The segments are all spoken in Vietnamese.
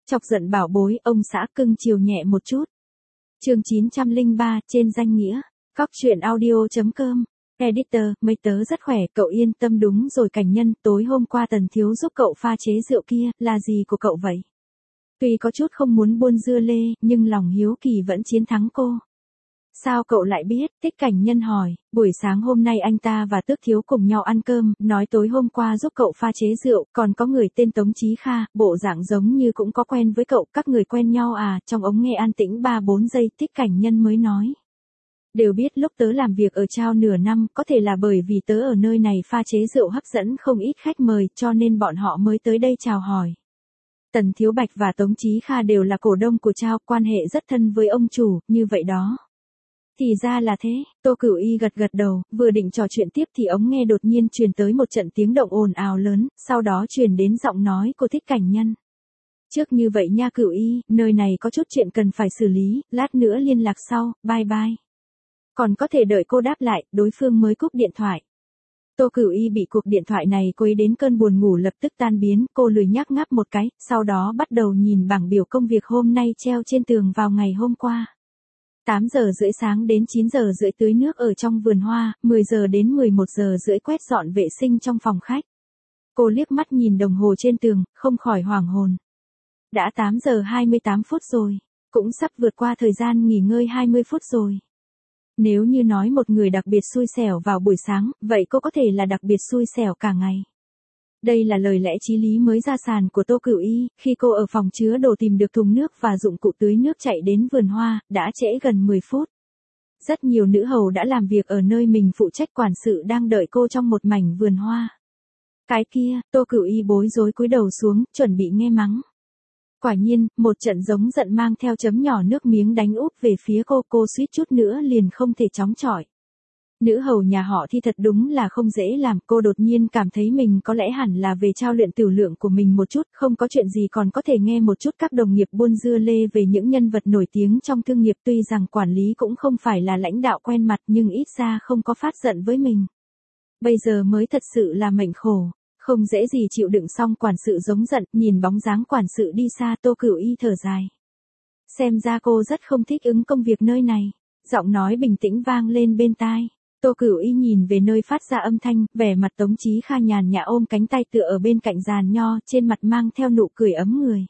Chọc giận bảo bối, ông xã cưng chiều nhẹ một chút. Chương 903, trên danh nghĩa. Cóc truyện audio.com. Editor, mấy tớ rất khỏe, cậu yên tâm đúng rồi Cảnh Nhân, tối hôm qua Tần Thiếu giúp cậu pha chế rượu kia, là gì của cậu vậy? Tuy có chút không muốn buôn dưa lê, nhưng lòng hiếu kỳ vẫn chiến thắng cô. Sao cậu lại biết? Tích Cảnh Nhân hỏi, buổi sáng hôm nay anh ta và Tước Thiếu cùng nhau ăn cơm, nói tối hôm qua giúp cậu pha chế rượu, còn có người tên Tống Chí Kha, bộ dạng giống như cũng có quen với cậu, các người quen nhau à? Trong ống nghe an tĩnh 3-4 giây, Tích Cảnh Nhân mới nói. Đều biết lúc tớ làm việc ở Trao nửa năm, có thể là bởi vì tớ ở nơi này pha chế rượu hấp dẫn không ít khách mời, cho nên bọn họ mới tới đây chào hỏi. Tần Thiếu Bạch và Tống Chí Kha đều là cổ đông của Trao, quan hệ rất thân với ông chủ, như vậy đó. Thì ra là thế, Tô Cửu Y gật gật đầu, vừa định trò chuyện tiếp thì ống nghe đột nhiên truyền tới một trận tiếng động ồn ào lớn, sau đó truyền đến giọng nói của Tích Cảnh Nhân. Trước như vậy nha Cửu Y, nơi này có chút chuyện cần phải xử lý, lát nữa liên lạc sau, bye bye. Còn có thể đợi cô đáp lại, đối phương mới cúp điện thoại. Tô Cửu Y bị cuộc điện thoại này quấy đến cơn buồn ngủ lập tức tan biến, cô lười nhác ngáp một cái, sau đó bắt đầu nhìn bảng biểu công việc hôm nay treo trên tường vào ngày hôm qua. 8 giờ rưỡi sáng đến 9 giờ rưỡi tưới nước ở trong vườn hoa, 10 giờ đến 11 giờ rưỡi quét dọn vệ sinh trong phòng khách. Cô liếc mắt nhìn đồng hồ trên tường, không khỏi hoảng hồn. Đã 8 giờ 28 phút rồi, cũng sắp vượt qua thời gian nghỉ ngơi 20 phút rồi. Nếu như nói một người đặc biệt xui xẻo vào buổi sáng, vậy cô có thể là đặc biệt xui xẻo cả ngày. Đây là lời lẽ chí lý mới ra sàn của Tô Cửu Y, khi cô ở phòng chứa đồ tìm được thùng nước và dụng cụ tưới nước chạy đến vườn hoa, đã trễ gần 10 phút. Rất nhiều nữ hầu đã làm việc ở nơi mình phụ trách quản sự đang đợi cô trong một mảnh vườn hoa. Cái kia, Tô Cửu Y bối rối cúi đầu xuống, chuẩn bị nghe mắng. Quả nhiên, một trận giống giận mang theo chấm nhỏ nước miếng đánh úp về phía cô suýt chút nữa liền không thể chống chọi. Nữ hầu nhà họ Thi thật đúng là không dễ làm, cô đột nhiên cảm thấy mình có lẽ hẳn là về trao luyện tiểu lượng của mình một chút, không có chuyện gì còn có thể nghe một chút các đồng nghiệp buôn dưa lê về những nhân vật nổi tiếng trong thương nghiệp, tuy rằng quản lý cũng không phải là lãnh đạo quen mặt nhưng ít ra không có phát giận với mình. Bây giờ mới thật sự là mệnh khổ, không dễ gì chịu đựng xong quản sự giống giận, nhìn bóng dáng quản sự đi xa Tô Cửu Y thở dài. Xem ra cô rất không thích ứng công việc nơi này, giọng nói bình tĩnh vang lên bên tai. Tô Cửu Y nhìn về nơi phát ra âm thanh, vẻ mặt Tống Chí Kha nhàn nhã ôm cánh tay tựa ở bên cạnh giàn nho, trên mặt mang theo nụ cười ấm người.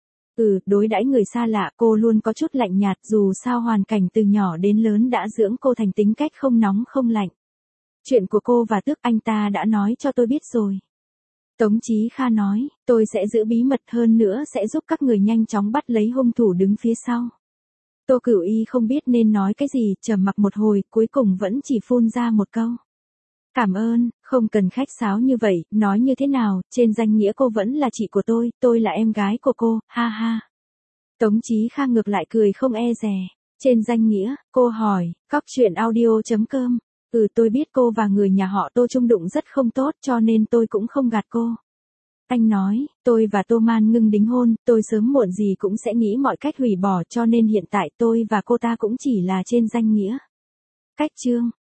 Đối đãi người xa lạ cô luôn có chút lạnh nhạt, dù sao hoàn cảnh từ nhỏ đến lớn đã dưỡng cô thành tính cách không nóng không lạnh. Chuyện của cô và Tước anh ta đã nói cho tôi biết rồi. Tống Chí Kha nói, tôi sẽ giữ bí mật, hơn nữa sẽ giúp các người nhanh chóng bắt lấy hung thủ đứng phía sau. Tô Cửu Y không biết nên nói cái gì, trầm mặc một hồi, cuối cùng vẫn chỉ phun ra một câu. Cảm ơn, không cần khách sáo như vậy, nói như thế nào, trên danh nghĩa cô vẫn là chị của tôi là em gái của cô, ha ha. Tống Chí Kha ngược lại cười không e dè. Trên danh nghĩa, cô hỏi, cóc truyện audio.com. Tôi biết cô và người nhà họ Tô chung đụng rất không tốt cho nên tôi cũng không gạt cô. Anh nói, tôi và Tô Man Ngưng đính hôn, tôi sớm muộn gì cũng sẽ nghĩ mọi cách hủy bỏ cho nên hiện tại tôi và cô ta cũng chỉ là trên danh nghĩa. Cách chương.